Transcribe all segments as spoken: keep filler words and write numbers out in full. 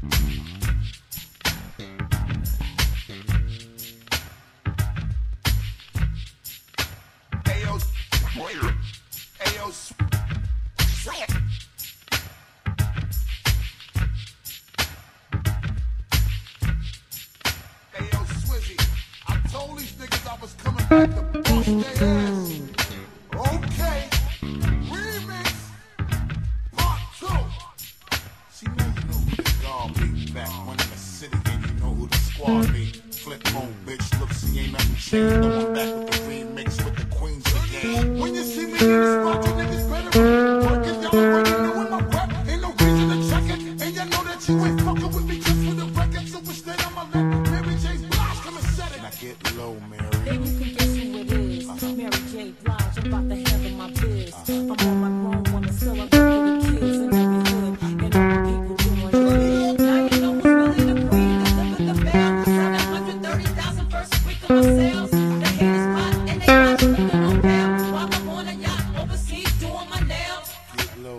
Ayo, Ayo, say it. Ayo, Swizzy, I told these niggas I was coming back to bust their ass. Okay, remix, part two. See, now you know who the dog be. Back when in the city, and you know who the squad be. Flip mode, bitch, look, see, ain't nothing changed. Now I'm back with the remix with the queens again. When you see me in the spot, you niggas better work it. Y'all already knowin' my rap, ain't no reason to check it. And you know that you ain't fucking with me just for the record. So instead, I'ma let Mary J. Blige come and set it. Now get low, Mary. Then you can guess who it is. Uh-huh. Mary J. Blige, I'm about to handle my biz. Uh-huh. I'm on my grown woman, still I'm with the kids in every hood. And all the people doing good. Now you know who's really the queen. Deliver the bell. seven hundred thirty thousand first week of my sales. The haters pot and they got to look on bail. While I'm on a yacht overseas doing my nails. Get low.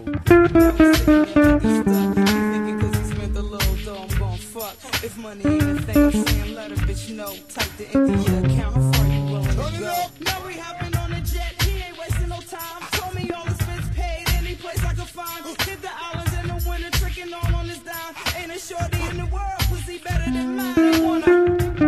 If money ain't a thing, I'm saying let a bitch know. Type the India account, how far you willing to go? Now we hopping on a jet, he ain't wasting no time. Told me all his fits paid, any place I could find. Hit the islands in the winter, tricking all on his dime. Ain't a shorty in the world, pussy better than mine. They wanna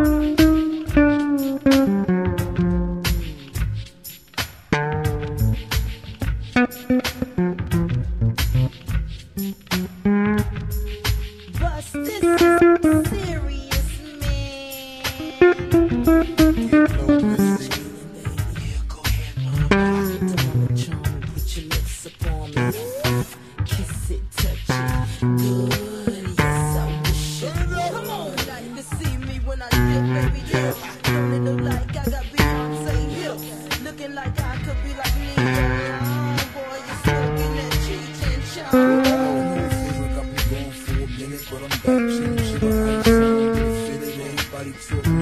Bust, this is serious, man. Get low, Missy. Yeah, go ahead, mama. Darling, charming, put your lips up on me. Kiss it, touch it, good. Yes, I wish it. Come on, like to see me when I dip, baby, dip. Don't it look like I got Beyonce hips? Looking like I could be like me. Oh, boy, you're smoking that Cheech and Chong. But I'm back, changing shit, I ain't saying, get it fitted, everybody talk